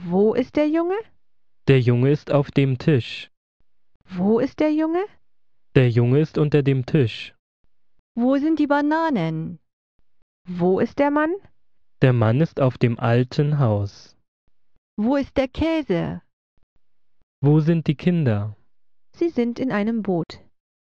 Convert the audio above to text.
Wo ist der Junge? Der Junge ist auf dem Tisch. Wo ist der Junge? Der Junge ist unter dem Tisch. Wo sind die Bananen? Wo ist der Mann? Der Mann ist auf dem alten Haus. Wo ist der Käse? Wo sind die Kinder? Sie sind in einem Boot.